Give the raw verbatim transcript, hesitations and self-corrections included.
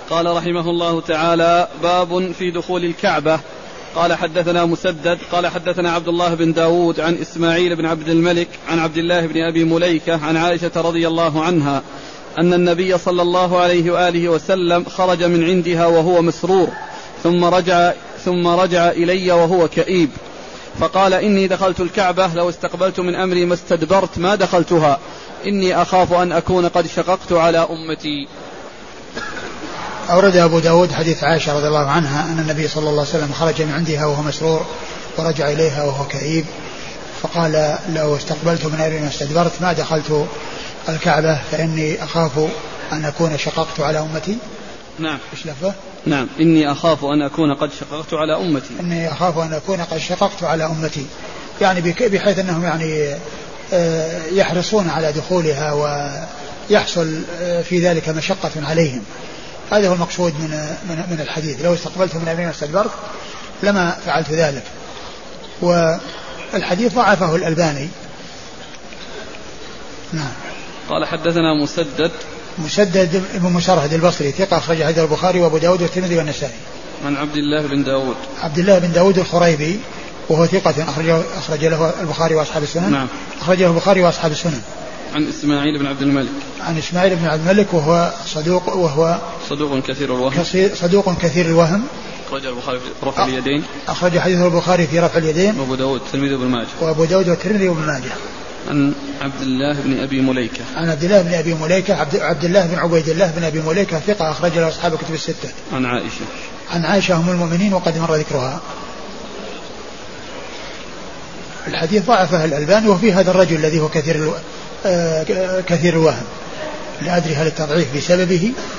قال رحمه الله تعالى: باب في دخول الكعبة. قال حدثنا مسدد قال حدثنا عبد الله بن داود عن إسماعيل بن عبد الملك عن عبد الله بن أبي مليكة عن عائشة رضي الله عنها أن النبي صلى الله عليه وآله وسلم خرج من عندها وهو مسرور ثم رجع, ثم رجع إلي وهو كئيب، فقال: إني دخلت الكعبة لو استقبلت من أمري ما استدبرت ما دخلتها، إني أخاف أن أكون قد شققت على أمتي. أورد أبو داود حديث عائشة رضي الله عنها أن النبي صلى الله عليه وسلم خرج من عندها وهو مسرور ورجع إليها وهو كئيب، فقال: لو استقبلت من أمري ما استدبرت ما دخلت الكعبة فإني أخاف أن أكون شققت على أمتي. نعم. إيش لفظه؟ نعم. إني أخاف أن أكون قد شققت على أمتي. إني أخاف أن أكون قد شققت على أمتي، يعني بحيث أنهم يعني يحرصون على دخولها ويحصل في ذلك مشقة عليهم. هذا هو المقصود من من الحديث: لو استقبلت من أمري ما استدبرت لما فعلت ذلك. والحديث ضعفه الألباني. نعم. قال حدثنا مسدد مسدد بن مسرهد البصري ثقة أخرج حديث البخاري وأبو داود والترمذي والنسائي. عن عبد الله بن داود عبد الله بن داود الخريبي وهو ثقة أخرج أخرج له البخاري وأصحاب السنن. نعم. أخرج له البخاري وأصحاب السنن. عن إسماعيل بن عبد الملك عن إسماعيل بن عبد الملك وهو صدوق وهو صدوق كثير الوهم صدوق كثير الوهم. أخرج البخاري في رفع اليدين. أخرج حديث البخاري في رفع اليدين. وأبو داود والترمذي وابن ماجه. وأبو داود والترمذي وابن ماجه. عن عبد الله بن أبي مليكة عن عبد الله بن أبي مليكة عبد, عبد الله بن عبيد الله بن أبي مليكة ثقة أخرج له أصحاب الكتب الستة. عن عائشة عن عائشة أم المؤمنين وقد مر ذكرها. الحديث ضعفه الألباني وفي هذا الرجل الذي هو كثير الو... آه... كثير الوهم، لا أدري هل التضعيف بسببه